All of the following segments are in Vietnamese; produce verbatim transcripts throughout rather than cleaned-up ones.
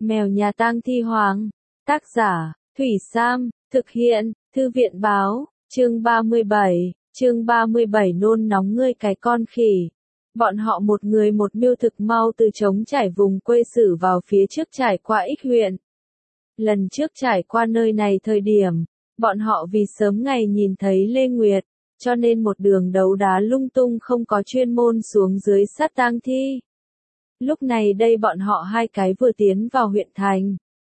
Mèo nhà tang thi hoàng. Tác giả, Thủy Sam, thực hiện, Thư viện báo, chương ba mươi bảy, chương ba mươi bảy nôn nóng ngươi cái con khỉ. Bọn họ một người một mưu thực mau từ trống trải vùng quê xử vào phía trước trải qua Ích huyện. Lần trước trải qua nơi này thời điểm, bọn họ vì sớm ngày nhìn thấy Lê Nguyệt, cho nên một đường đấu đá lung tung không có chuyên môn xuống dưới sát tang thi. Lúc này đây bọn họ hai cái vừa tiến vào huyện thành.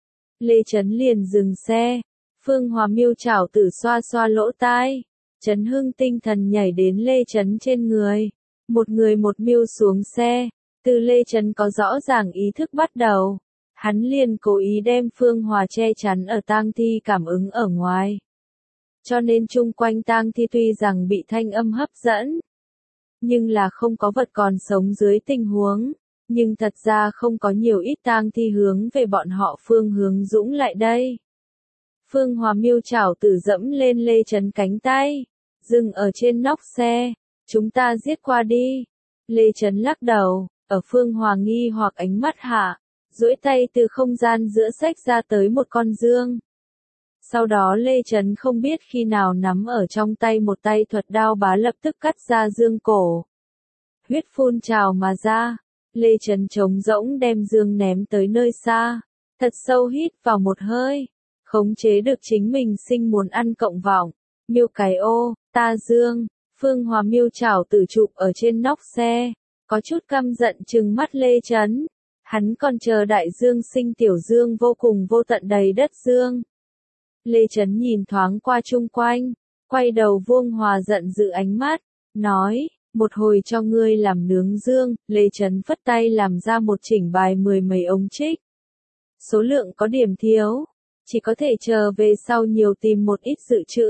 Lê Trấn liền dừng xe, Phương Hòa Miêu chảo tử xoa xoa lỗ tai, Trấn Hưng tinh thần nhảy đến Lê Trấn trên người. Một người một miêu xuống xe, từ Lê Trấn có rõ ràng ý thức bắt đầu. Hắn liền cố ý đem Phương Hòa che chắn ở tang thi cảm ứng ở ngoài. Cho nên chung quanh tang thi tuy rằng bị thanh âm hấp dẫn, nhưng là không có vật còn sống dưới tình huống. Nhưng thật ra không có nhiều ít tang thi hướng về bọn họ phương hướng dũng lại đây. Phương Hòa Miêu chảo tử dẫm lên Lê Trấn cánh tay, dừng ở trên nóc xe, chúng ta giết qua đi. Lê Trấn lắc đầu, ở Phương Hòa nghi hoặc ánh mắt hạ, duỗi tay từ không gian giữa xách ra tới một con dương. Sau đó Lê Trấn không biết khi nào nắm ở trong tay một tay thuật đao bá lập tức cắt ra dương cổ. Huyết phun trào mà ra. Lê Trấn trống rỗng đem dương ném tới nơi xa, thật sâu hít vào một hơi, khống chế được chính mình sinh muốn ăn cộng vọng. Miêu cái ô, ta dương, Phương Hòa Miêu chảo tử chụp ở trên nóc xe, có chút căm giận trừng mắt Lê Trấn. Hắn còn chờ đại dương sinh tiểu dương vô cùng vô tận đầy đất dương. Lê Trấn nhìn thoáng qua chung quanh, quay đầu vuông Hòa giận dữ ánh mắt, nói. Một hồi cho ngươi làm nướng dương, Lê Trấn phất tay làm ra một chỉnh bài mười mấy ống trích. Số lượng có điểm thiếu, chỉ có thể chờ về sau nhiều tìm một ít dự trữ.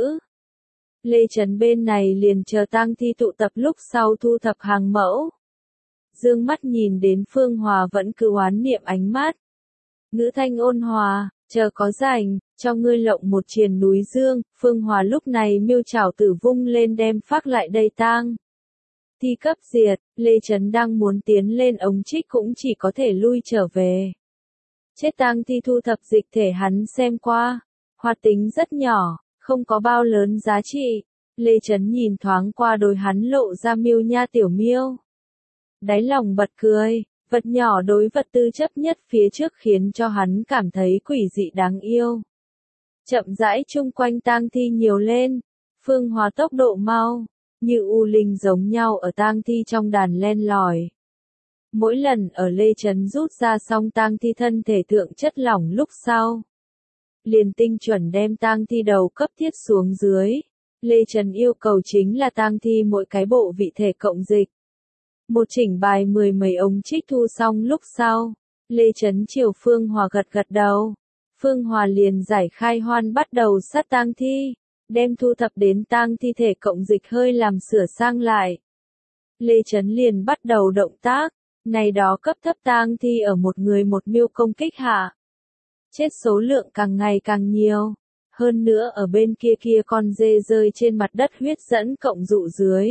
Lê Trấn bên này liền chờ tang thi tụ tập lúc sau thu thập hàng mẫu. Dương mắt nhìn đến Phương Hòa vẫn cứ oán niệm ánh mắt. Ngữ thanh ôn hòa, chờ có rảnh, cho ngươi lộng một triền núi dương. Phương Hòa lúc này miêu chảo tử vung lên đem phát lại đây tang thi cấp diệt, Lê Trấn đang muốn tiến lên ống trích cũng chỉ có thể lui trở về. Chết tang thi thu thập dịch thể hắn xem qua, hoạt tính rất nhỏ, không có bao lớn giá trị. Lê Trấn nhìn thoáng qua đôi hắn lộ ra miêu nha tiểu miêu. Đáy lòng bật cười, vật nhỏ đối vật tư chấp nhất phía trước khiến cho hắn cảm thấy quỷ dị đáng yêu. Chậm rãi chung quanh tang thi nhiều lên, Phương Hòa tốc độ mau. Như u linh giống nhau ở tang thi trong đàn len lỏi. Mỗi lần ở Lê Trấn rút ra xong tang thi thân thể thượng chất lỏng lúc sau, liền tinh chuẩn đem tang thi đầu cấp thiết xuống dưới. Lê Trấn yêu cầu chính là tang thi mỗi cái bộ vị thể cộng dịch. Một chỉnh bài mười mấy ống trích thu xong lúc sau, Lê Trấn chiều Phương Hòa gật gật đầu. Phương Hòa liền giải khai hoan bắt đầu sát tang thi. Đem thu thập đến tang thi thể cộng dịch hơi làm sửa sang lại. Lê Trấn liền bắt đầu động tác, này đó cấp thấp tang thi ở một người một miêu công kích hạ. Chết số lượng càng ngày càng nhiều, hơn nữa ở bên kia kia con dê rơi trên mặt đất huyết dẫn cộng dụ dưới.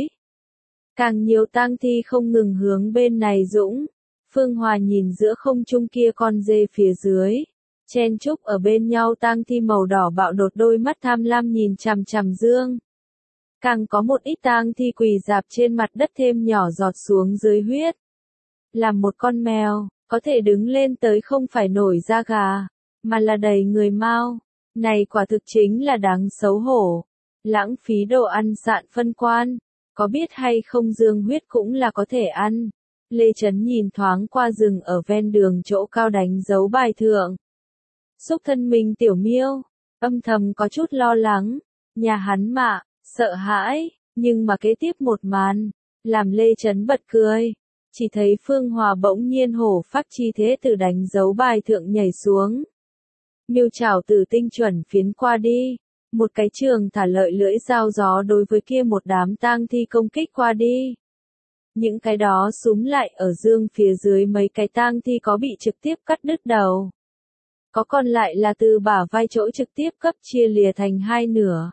Càng nhiều tang thi không ngừng hướng bên này dũng, Phương Hòa nhìn giữa không trung kia con dê phía dưới. Chen chúc ở bên nhau tang thi màu đỏ bạo đột đôi mắt tham lam nhìn chằm chằm dương. Càng có một ít tang thi quỳ dạp trên mặt đất thêm nhỏ giọt xuống dưới huyết. Làm một con mèo, có thể đứng lên tới không phải nổi da gà, mà là đầy người mau. Này quả thực chính là đáng xấu hổ. Lãng phí đồ ăn sạn phân quan, có biết hay không dương huyết cũng là có thể ăn. Lê Trấn nhìn thoáng qua rừng ở ven đường chỗ cao đánh dấu bài thượng. Xúc thân mình tiểu miêu, âm thầm có chút lo lắng, nhà hắn mạ, sợ hãi, nhưng mà kế tiếp một màn, làm Lê Trấn bật cười, chỉ thấy Phương Hòa bỗng nhiên hổ phát chi thế từ đánh dấu bài thượng nhảy xuống. Miêu chảo tử tinh chuẩn phiến qua đi, một cái trường thả lợi lưỡi dao gió đối với kia một đám tang thi công kích qua đi. Những cái đó súm lại ở dương phía dưới mấy cái tang thi có bị trực tiếp cắt đứt đầu. Có còn lại là từ bả vai chỗ trực tiếp cấp chia lìa thành hai nửa.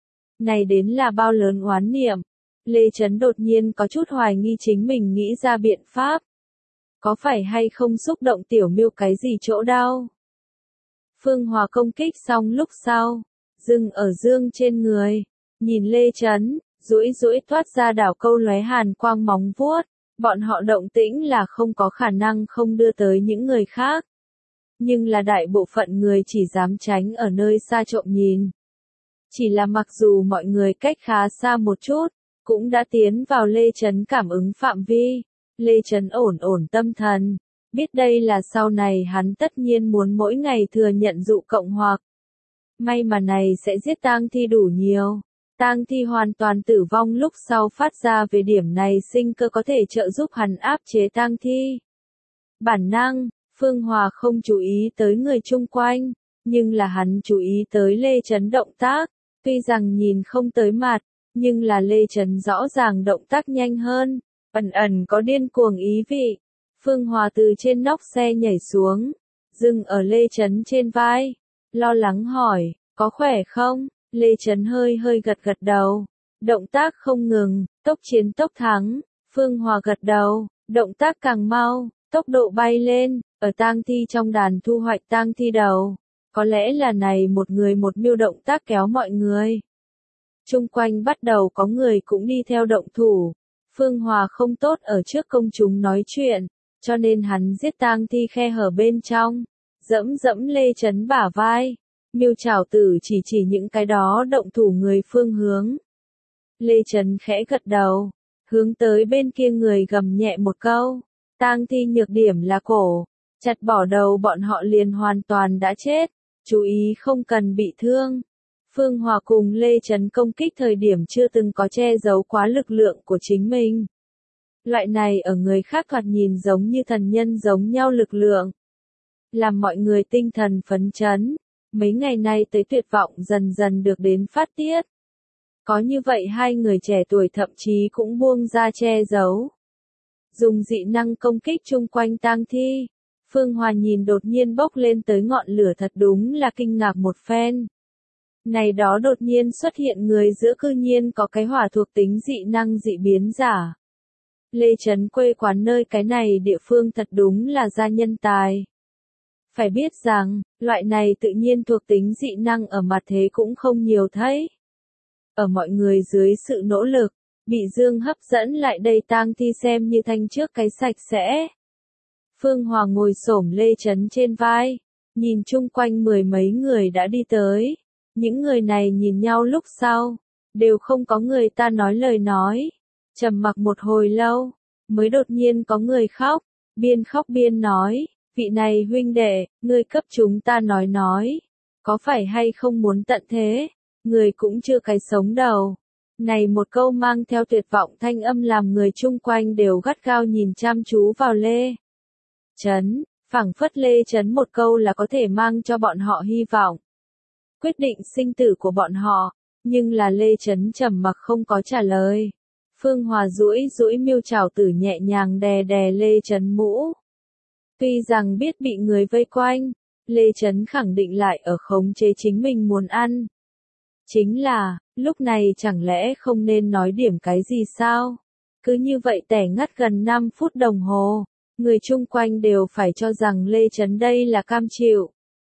Này đến là bao lớn oán niệm. Lê Trấn đột nhiên có chút hoài nghi chính mình nghĩ ra biện pháp. Có phải hay không xúc động tiểu miêu cái gì chỗ đau? Phương Hòa công kích xong lúc sau, dừng ở Dương trên người, nhìn Lê Chấn, duỗi duỗi thoát ra đảo câu lóe hàn quang móng vuốt, bọn họ động tĩnh là không có khả năng không đưa tới những người khác. Nhưng là đại bộ phận người chỉ dám tránh ở nơi xa trộm nhìn. Chỉ là mặc dù mọi người cách khá xa một chút, cũng đã tiến vào Lê Chấn cảm ứng phạm vi. Lê Chấn ổn ổn tâm thần, biết đây là sau này hắn tất nhiên muốn mỗi ngày thừa nhận dụ cộng hoặc. May mà này sẽ giết tang thi đủ nhiều. Tang thi hoàn toàn tử vong lúc sau phát ra về điểm này sinh cơ có thể trợ giúp hắn áp chế tang thi. Bản năng, Phương Hòa không chú ý tới người chung quanh, nhưng là hắn chú ý tới Lê Chấn động tác, tuy rằng nhìn không tới mặt, nhưng là Lê Chấn rõ ràng động tác nhanh hơn, ẩn ẩn có điên cuồng ý vị. Phương Hòa từ trên nóc xe nhảy xuống, dừng ở Lê Chấn trên vai, lo lắng hỏi, có khỏe không? Lê Chấn hơi hơi gật gật đầu, động tác không ngừng, tốc chiến tốc thắng. Phương Hòa gật đầu, động tác càng mau, tốc độ bay lên, ở tang thi trong đàn thu hoạch tang thi đầu. Có lẽ là này một người một mưu động tác kéo mọi người. Chung quanh bắt đầu có người cũng đi theo động thủ. Phương Hòa không tốt ở trước công chúng nói chuyện, cho nên hắn giết tang thi khe hở bên trong, dẫm dẫm Lê Chấn bả vai. Miêu Trảo Tử chỉ chỉ những cái đó động thủ người phương hướng. Lê Chấn khẽ gật đầu, hướng tới bên kia người gầm nhẹ một câu. Tang thi nhược điểm là cổ, chặt bỏ đầu bọn họ liền hoàn toàn đã chết, chú ý không cần bị thương. Phương Hòa cùng Lê Chấn công kích thời điểm chưa từng có che giấu quá lực lượng của chính mình. Loại này ở người khác thoạt nhìn giống như thần nhân giống nhau lực lượng, làm mọi người tinh thần phấn chấn. Mấy ngày nay tới tuyệt vọng dần dần được đến phát tiết. Có như vậy hai người trẻ tuổi thậm chí cũng buông ra che giấu. Dùng dị năng công kích chung quanh tang thi. Phương Hòa nhìn đột nhiên bốc lên tới ngọn lửa thật đúng là kinh ngạc một phen. Này đó đột nhiên xuất hiện người giữa cư nhiên có cái hỏa thuộc tính dị năng dị biến giả. Lê Chấn quê quán nơi cái này địa phương thật đúng là gia nhân tài. Phải biết rằng, loại này tự nhiên thuộc tính dị năng ở mặt thế cũng không nhiều thấy. Ở mọi người dưới sự nỗ lực, bị Dương hấp dẫn lại đây tang thi xem như thanh trước cái sạch sẽ. Phương Hòa ngồi xổm Lê Chấn trên vai, nhìn chung quanh mười mấy người đã đi tới. Những người này nhìn nhau lúc sau, đều không có người ta nói lời nói. Trầm mặc một hồi lâu, mới đột nhiên có người khóc, biên khóc biên nói. Vị này huynh đệ, ngươi cấp chúng ta nói nói, có phải hay không muốn tận thế, người cũng chưa cái sống đầu. Này một câu mang theo tuyệt vọng thanh âm làm người chung quanh đều gắt gao nhìn chăm chú vào Lê Chấn, phảng phất Lê Chấn một câu là có thể mang cho bọn họ hy vọng. Quyết định sinh tử của bọn họ, nhưng là Lê Chấn trầm mặc không có trả lời. Phương Hòa duỗi duỗi Miêu Trảo Tử nhẹ nhàng đè đè Lê Chấn mũ. Tuy rằng biết bị người vây quanh, Lê Chấn khẳng định lại ở khống chế chính mình muốn ăn. Chính là, lúc này chẳng lẽ không nên nói điểm cái gì sao? Cứ như vậy tẻ ngắt gần năm phút đồng hồ, người chung quanh đều phải cho rằng Lê Chấn đây là cam chịu.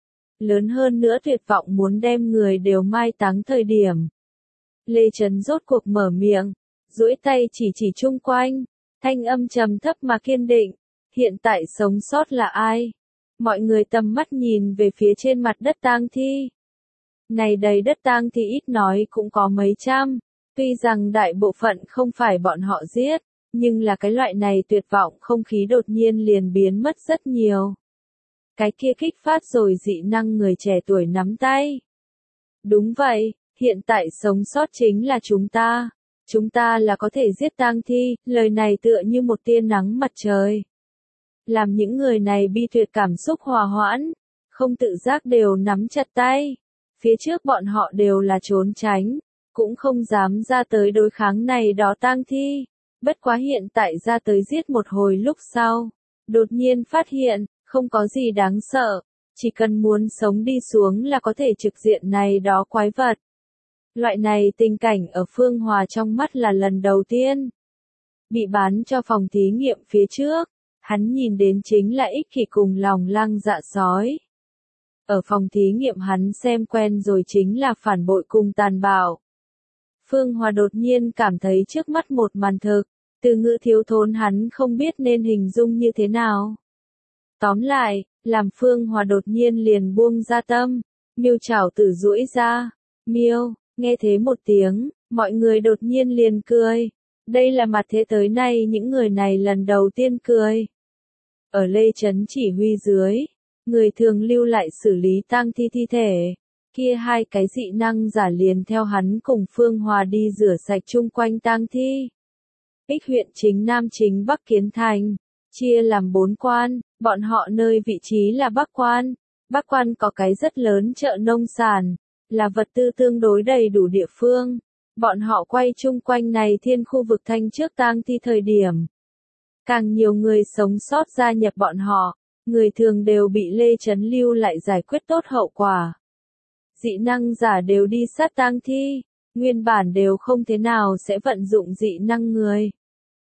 Lớn hơn nữa tuyệt vọng muốn đem người đều mai táng thời điểm. Lê Chấn rốt cuộc mở miệng, duỗi tay chỉ chỉ chung quanh, thanh âm trầm thấp mà kiên định. Hiện tại sống sót là ai? Mọi người tầm mắt nhìn về phía trên mặt đất tang thi. Này đầy đất tang thi ít nói cũng có mấy trăm, tuy rằng đại bộ phận không phải bọn họ giết, nhưng là cái loại này tuyệt vọng không khí đột nhiên liền biến mất rất nhiều. Cái kia kích phát rồi dị năng người trẻ tuổi nắm tay. Đúng vậy, hiện tại sống sót chính là chúng ta. Chúng ta là có thể giết tang thi, lời này tựa như một tia nắng mặt trời. Làm những người này bi tuyệt cảm xúc hòa hoãn, không tự giác đều nắm chặt tay. Phía trước bọn họ đều là trốn tránh, cũng không dám ra tới đối kháng này đó tang thi. Bất quá hiện tại ra tới giết một hồi lúc sau, đột nhiên phát hiện, không có gì đáng sợ, chỉ cần muốn sống đi xuống là có thể trực diện này đó quái vật. Loại này tình cảnh ở Phương Hòa trong mắt là lần đầu tiên. Bị bán cho phòng thí nghiệm phía trước, Hắn nhìn đến chính là ích kỷ cùng lòng lang dạ sói. Ở phòng thí nghiệm hắn xem quen rồi chính là phản bội cùng tàn bạo. Phương Hòa đột nhiên cảm thấy trước mắt một màn thực, từ ngữ thiếu thốn hắn không biết nên hình dung như thế nào. Tóm lại, làm Phương Hòa đột nhiên liền buông ra tâm, miêu chảo tử duỗi ra, miêu, nghe thế một tiếng, mọi người đột nhiên liền cười. Đây là mặt thế tới nay những người này lần đầu tiên cười. Ở Lê Chấn chỉ huy dưới, người thường lưu lại xử lý tang thi thi thể, kia hai cái dị năng giả liền theo hắn cùng Phương Hòa đi rửa sạch chung quanh tang thi. Ích huyện chính Nam chính Bắc Kiến Thành, chia làm bốn quan, bọn họ nơi vị trí là Bắc quan. Bắc quan có cái rất lớn chợ nông sản, là vật tư tương đối đầy đủ địa phương. Bọn họ quay chung quanh này thiên khu vực thanh trước tang thi thời điểm. Càng nhiều người sống sót gia nhập bọn họ, người thường đều bị Lê Chấn lưu lại giải quyết tốt hậu quả. Dị năng giả đều đi sát tang thi, nguyên bản đều không thế nào sẽ vận dụng dị năng người.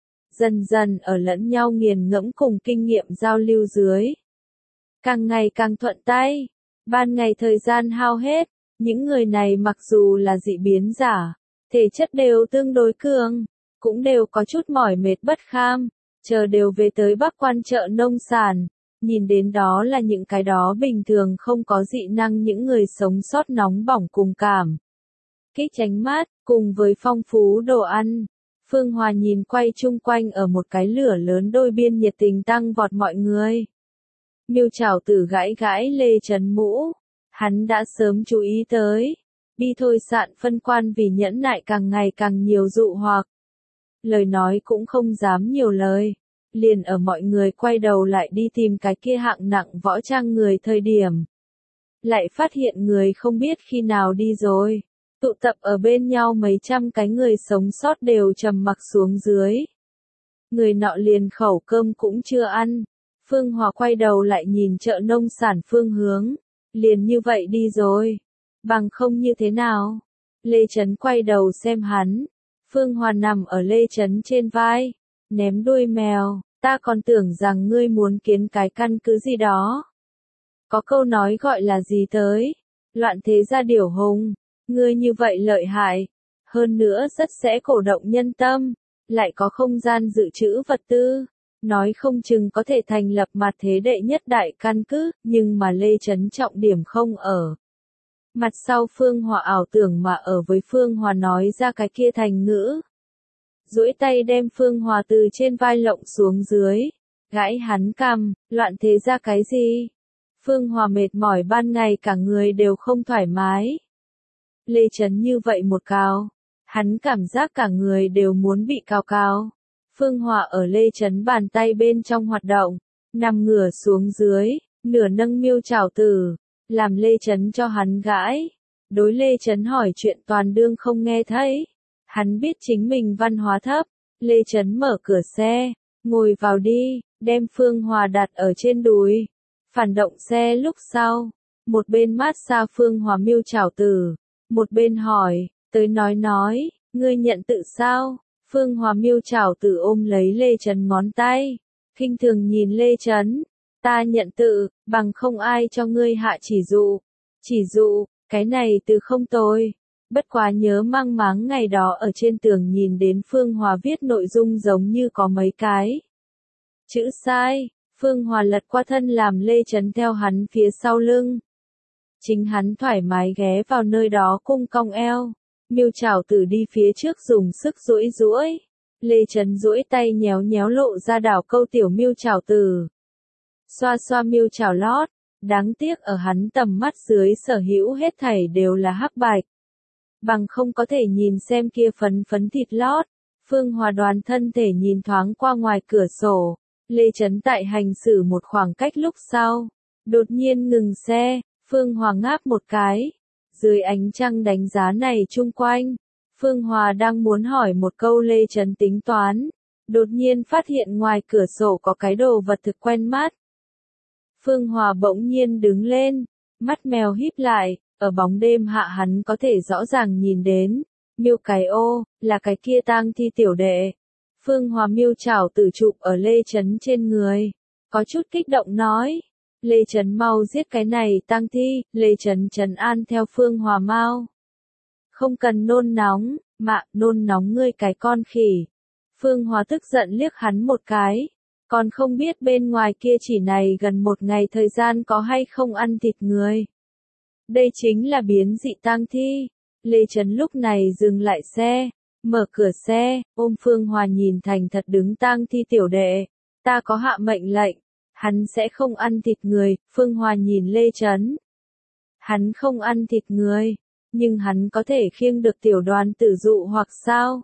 Dần dần ở lẫn nhau nghiền ngẫm cùng kinh nghiệm giao lưu dưới. Càng ngày càng thuận tay, ban ngày thời gian hao hết, những người này mặc dù là dị biến giả, thể chất đều tương đối cường, cũng đều có chút mỏi mệt bất kham, chờ đều về tới Bắc quan chợ nông sản, nhìn đến đó là những cái đó bình thường không có dị năng những người sống sót nóng bỏng cùng cảm. Kích tránh mát, cùng với phong phú đồ ăn, Phương Hòa nhìn quay chung quanh ở một cái lửa lớn đôi biên nhiệt tình tăng vọt mọi người. Miêu Trảo Tử gãi gãi Lê Chấn mũ, hắn đã sớm chú ý tới, bi thôi sạn phân quan vì nhẫn nại càng ngày càng nhiều dụ hoặc. Lời nói cũng không dám nhiều lời, liền ở mọi người quay đầu lại đi tìm cái kia hạng nặng võ trang người thời điểm. Lại phát hiện người không biết khi nào đi rồi, tụ tập ở bên nhau mấy trăm cái người sống sót đều trầm mặc xuống dưới. Người nọ liền khẩu cơm cũng chưa ăn, Phương Hòa quay đầu lại nhìn chợ nông sản phương hướng, liền như vậy đi rồi, bằng không như thế nào. Lê Chấn quay đầu xem hắn, Phương Hòa nằm ở Lê Chấn trên vai, ném đuôi mèo, ta còn tưởng rằng ngươi muốn kiến cái căn cứ gì đó. Có câu nói gọi là gì tới, loạn thế gia điểu hùng, ngươi như vậy lợi hại, hơn nữa rất sẽ cổ động nhân tâm, lại có không gian dự trữ vật tư, nói không chừng có thể thành lập mặt thế đệ nhất đại căn cứ, nhưng mà Lê Chấn trọng điểm không ở. Mặt sau Phương Hòa ảo tưởng mà ở với Phương Hòa nói ra cái kia thành ngữ. Duỗi tay đem Phương Hòa từ trên vai lộng xuống dưới, gãi hắn cằm, loạn thế ra cái gì? Phương Hòa mệt mỏi ban ngày cả người đều không thoải mái. Lê Chấn như vậy một cào, hắn cảm giác cả người đều muốn bị cào cào. Phương Hòa ở Lê Chấn bàn tay bên trong hoạt động, nằm ngửa xuống dưới, nửa nâng Miêu Trảo Tử, làm Lê Chấn cho hắn gãi. Đối Lê Chấn hỏi chuyện toàn đương không nghe thấy. Hắn biết chính mình văn hóa thấp, Lê Chấn mở cửa xe, ngồi vào đi, đem Phương Hòa đặt ở trên đùi. Phản động xe lúc sau, một bên mát xa Phương Hòa Miêu Trảo Tử, một bên hỏi, tới nói nói, ngươi nhận tự sao? Phương Hòa Miêu Trảo Tử ôm lấy Lê Chấn ngón tay, khinh thường nhìn Lê Chấn, ta nhận tự, bằng không ai cho ngươi hạ chỉ dụ. Chỉ dụ, cái này từ không tồi. Bất quá nhớ mang máng ngày đó ở trên tường nhìn đến Phương Hòa viết nội dung giống như có mấy cái chữ sai, Phương Hòa lật qua thân làm Lê Chấn theo hắn phía sau lưng. Chính hắn thoải mái ghé vào nơi đó cung cong eo, Miêu Trảo Tử đi phía trước dùng sức duỗi duỗi. Lê Chấn duỗi tay nhéo nhéo lộ ra đảo câu tiểu Miêu Trảo Tử. Xoa xoa Miêu Trảo lót, đáng tiếc ở hắn tầm mắt dưới sở hữu hết thảy đều là hắc bạch. Bằng không có thể nhìn xem kia phấn phấn thịt lót. Phương Hòa đoàn thân thể nhìn thoáng qua ngoài cửa sổ, Lê Chấn tại hành xử một khoảng cách lúc sau, đột nhiên ngừng xe, Phương Hòa ngáp một cái. Dưới ánh trăng đánh giá này chung quanh, Phương Hòa đang muốn hỏi một câu Lê Chấn tính toán, đột nhiên phát hiện ngoài cửa sổ có cái đồ vật thực quen mắt. Phương Hòa bỗng nhiên đứng lên, mắt mèo híp lại, ở bóng đêm hạ hắn có thể rõ ràng nhìn đến, Miêu cái ô, là cái kia tang thi tiểu đệ. Phương Hòa miêu chảo tử chụp ở Lê Chấn trên người. Có chút kích động nói. Lê Chấn mau giết cái này tang thi, Lê Chấn trấn an theo Phương Hòa mau. Không cần nôn nóng, mạ, nôn nóng ngươi cái con khỉ. Phương Hòa tức giận liếc hắn một cái. Còn không biết bên ngoài kia chỉ này gần một ngày thời gian có hay không ăn thịt người. Đây chính là biến dị tang thi. Lê Chấn lúc này dừng lại xe, mở cửa xe, ôm Phương Hòa nhìn thành thật đứng tang thi tiểu đệ. Ta có hạ mệnh lệnh, hắn sẽ không ăn thịt người. Phương Hòa nhìn Lê Chấn. Hắn không ăn thịt người, nhưng hắn có thể khiêng được tiểu đoàn tử dụ hoặc sao?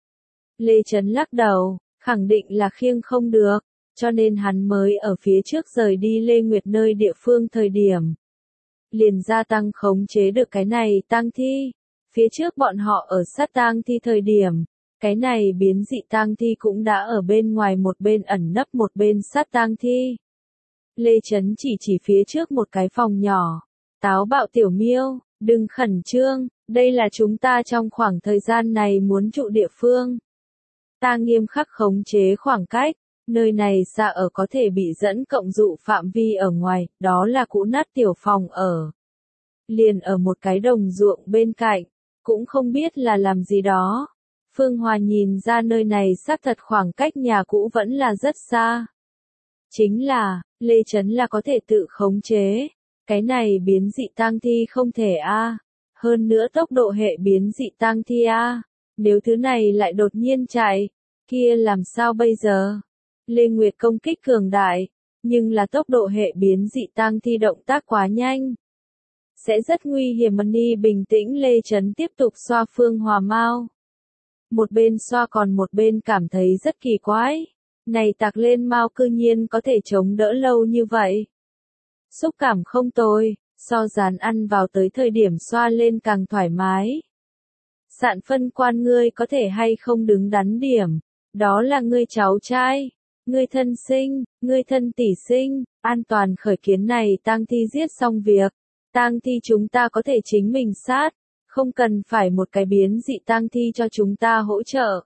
Lê Chấn lắc đầu, khẳng định là khiêng không được, cho nên hắn mới ở phía trước rời đi Lê Nguyệt nơi địa phương thời điểm. Liền gia tăng khống chế được cái này tang thi. Phía trước bọn họ ở sát tang thi thời điểm, cái này biến dị tang thi cũng đã ở bên ngoài một bên ẩn nấp một bên sát tang thi. Lê Chấn chỉ chỉ phía trước một cái phòng nhỏ. Táo bạo tiểu miêu, đừng khẩn trương, đây là chúng ta trong khoảng thời gian này muốn trụ địa phương. Ta nghiêm khắc khống chế khoảng cách, nơi này xa ở có thể bị dẫn cộng dụ phạm vi ở ngoài, đó là cũ nát tiểu phòng ở. Liền ở một cái đồng ruộng bên cạnh, cũng không biết là làm gì đó. Phương Hòa nhìn ra nơi này xác thật khoảng cách nhà cũ vẫn là rất xa. Chính là, Lê Chấn là có thể tự khống chế. Cái này biến dị tang thi không thể a. Hơn nữa tốc độ hệ biến dị tang thi a. Nếu thứ này lại đột nhiên chạy, kia làm sao bây giờ? Lê Nguyệt công kích cường đại, nhưng là tốc độ hệ biến dị tang thi động tác quá nhanh. Sẽ rất nguy hiểm. Mani bình tĩnh. Lê Chấn tiếp tục xoa Phương Hòa mau. Một bên xoa còn một bên cảm thấy rất kỳ quái. Này tạc lên mau cư nhiên có thể chống đỡ lâu như vậy. Xúc cảm không tồi, so dán ăn vào tới thời điểm xoa lên càng thoải mái. Sạn phân quan ngươi có thể hay không đứng đắn điểm. Đó là ngươi cháu trai, ngươi thân sinh, ngươi thân tỷ sinh, an toàn khởi kiến này tang thi giết xong việc. Tang thi chúng ta có thể chính mình sát, không cần phải một cái biến dị tang thi cho chúng ta hỗ trợ.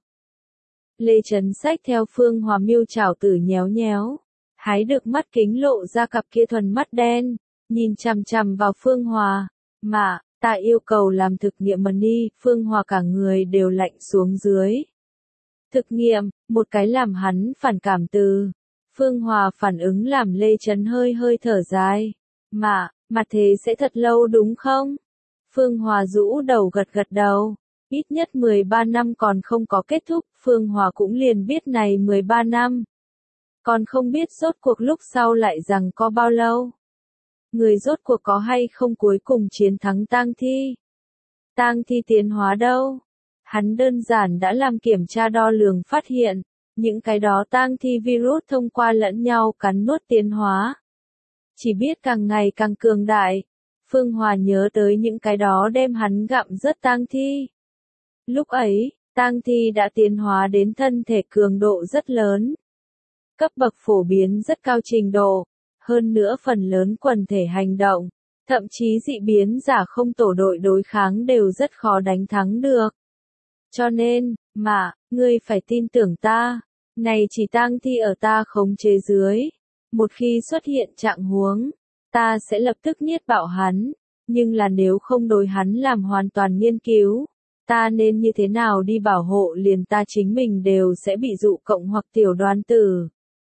Lê Chấn xách theo Phương Hòa miêu chảo tử nhéo nhéo, hái được mắt kính lộ ra cặp kia thuần mắt đen, nhìn chằm chằm vào Phương Hòa, mà, ta yêu cầu làm thực nghiệm Mani. Phương Hòa cả người đều lạnh xuống dưới. Thực nghiệm, một cái làm hắn phản cảm từ. Phương Hòa phản ứng làm Lê Chấn hơi hơi thở dài. Mà, mà thế sẽ thật lâu đúng không? Phương Hòa rũ đầu gật gật đầu. Ít nhất mười ba năm còn không có kết thúc, Phương Hòa cũng liền biết này mười ba năm. Còn không biết rốt cuộc lúc sau lại rằng có bao lâu. Người rốt cuộc có hay không cuối cùng chiến thắng tang thi. Tang thi tiến hóa đâu? Hắn đơn giản đã làm kiểm tra đo lường phát hiện, những cái đó tang thi virus thông qua lẫn nhau cắn nuốt tiến hóa. Chỉ biết càng ngày càng cường đại. Phương Hòa nhớ tới những cái đó đem hắn gặm rớt tang thi. Lúc ấy, tang thi đã tiến hóa đến thân thể cường độ rất lớn. Cấp bậc phổ biến rất cao trình độ. Hơn nữa phần lớn quần thể hành động, thậm chí dị biến giả không tổ đội đối kháng đều rất khó đánh thắng được. Cho nên, mà, ngươi phải tin tưởng ta, này chỉ tang thi ở ta khống chế dưới. Một khi xuất hiện trạng huống, ta sẽ lập tức nhiết bạo hắn, nhưng là nếu không đối hắn làm hoàn toàn nghiên cứu, ta nên như thế nào đi bảo hộ liền ta chính mình đều sẽ bị dụ cộng hoặc tiểu đoàn tử.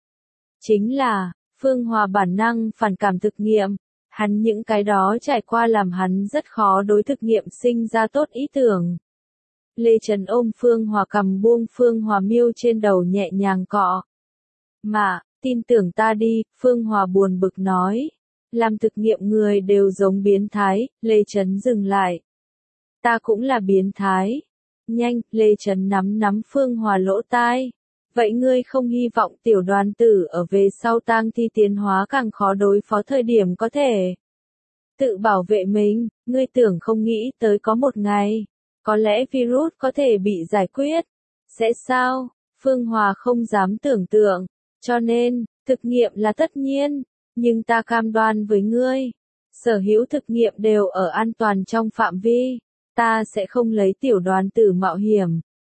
Chính là, Phương Hòa bản năng phản cảm thực nghiệm, hắn những cái đó trải qua làm hắn rất khó đối thực nghiệm sinh ra tốt ý tưởng. Lê Trần ôm Phương Hòa cầm buông Phương Hòa miêu trên đầu nhẹ nhàng cọ. Mà, tin tưởng ta đi, Phương Hòa buồn bực nói. Làm thực nghiệm người đều giống biến thái. Lê Trấn dừng lại. Ta cũng là biến thái. Nhanh, Lê Trấn nắm nắm Phương Hòa lỗ tai. Vậy ngươi không hy vọng tiểu đoàn tử ở về sau tang thi tiến hóa càng khó đối phó thời điểm có thể tự bảo vệ mình, ngươi tưởng không nghĩ tới có một ngày, có lẽ virus có thể bị giải quyết. Sẽ sao? Phương Hòa không dám tưởng tượng, cho nên, thực nghiệm là tất nhiên, nhưng ta cam đoan với ngươi, sở hữu thực nghiệm đều ở an toàn trong phạm vi, ta sẽ không lấy tiểu đoàn tử mạo hiểm.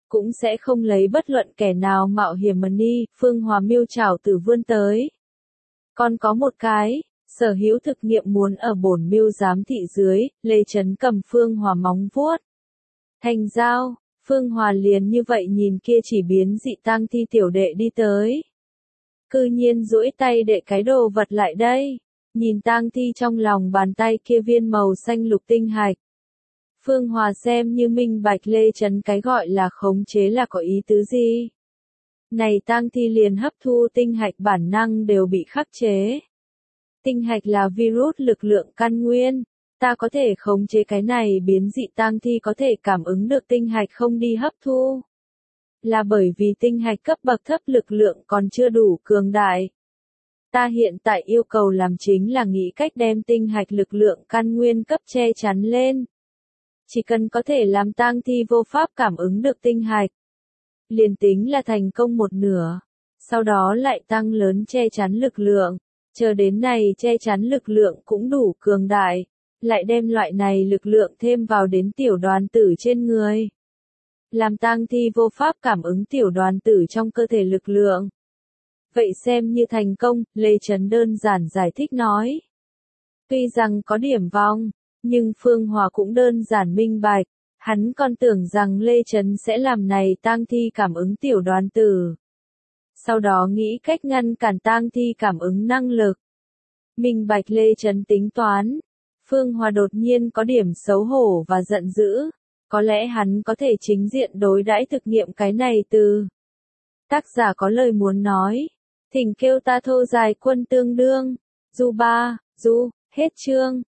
cũng sẽ không lấy bất luận kẻ nào mạo hiểm mà ni, Phương Hòa miêu trảo tử vươn tới. Còn có một cái, sở hữu thực nghiệm muốn ở bổn miêu giám thị dưới, Lê Trấn cầm Phương Hòa móng vuốt. Thành giao, Phương Hòa liền như vậy nhìn kia chỉ biến dị tang thi tiểu đệ đi tới. Cư nhiên duỗi tay đệ cái đồ vật lại đây, nhìn tang thi trong lòng bàn tay kia viên màu xanh lục tinh hạch. Phương Hòa xem như minh bạch Lê Trấn cái gọi là khống chế là có ý tứ gì. Này tang thi liền hấp thu tinh hạch bản năng đều bị khắc chế. Tinh hạch là virus lực lượng căn nguyên, ta có thể khống chế cái này biến dị tang thi có thể cảm ứng được tinh hạch không đi hấp thu. Là bởi vì tinh hạch cấp bậc thấp lực lượng còn chưa đủ cường đại. Ta hiện tại yêu cầu làm chính là nghĩ cách đem tinh hạch lực lượng căn nguyên cấp che chắn lên. Chỉ cần có thể làm tang thi vô pháp cảm ứng được tinh hạch, liền tính là thành công một nửa, sau đó lại tăng lớn che chắn lực lượng, chờ đến này che chắn lực lượng cũng đủ cường đại, lại đem loại này lực lượng thêm vào đến tiểu đoàn tử trên người. Làm tang thi vô pháp cảm ứng tiểu đoàn tử trong cơ thể lực lượng. Vậy xem như thành công, Lê Trấn đơn giản giải thích nói. Tuy rằng có điểm vong, nhưng Phương Hòa cũng đơn giản minh bạch, hắn còn tưởng rằng Lê Trấn sẽ làm này tang thi cảm ứng tiểu đoàn tử. Sau đó nghĩ cách ngăn cản tang thi cảm ứng năng lực. Minh bạch Lê Trấn tính toán. Phương Hòa đột nhiên có điểm xấu hổ và giận dữ. Có lẽ hắn có thể chính diện đối đãi thực nghiệm cái này từ. Tác giả có lời muốn nói. Thỉnh kêu ta thô dài quân tương đương. Du ba, du, hết chương.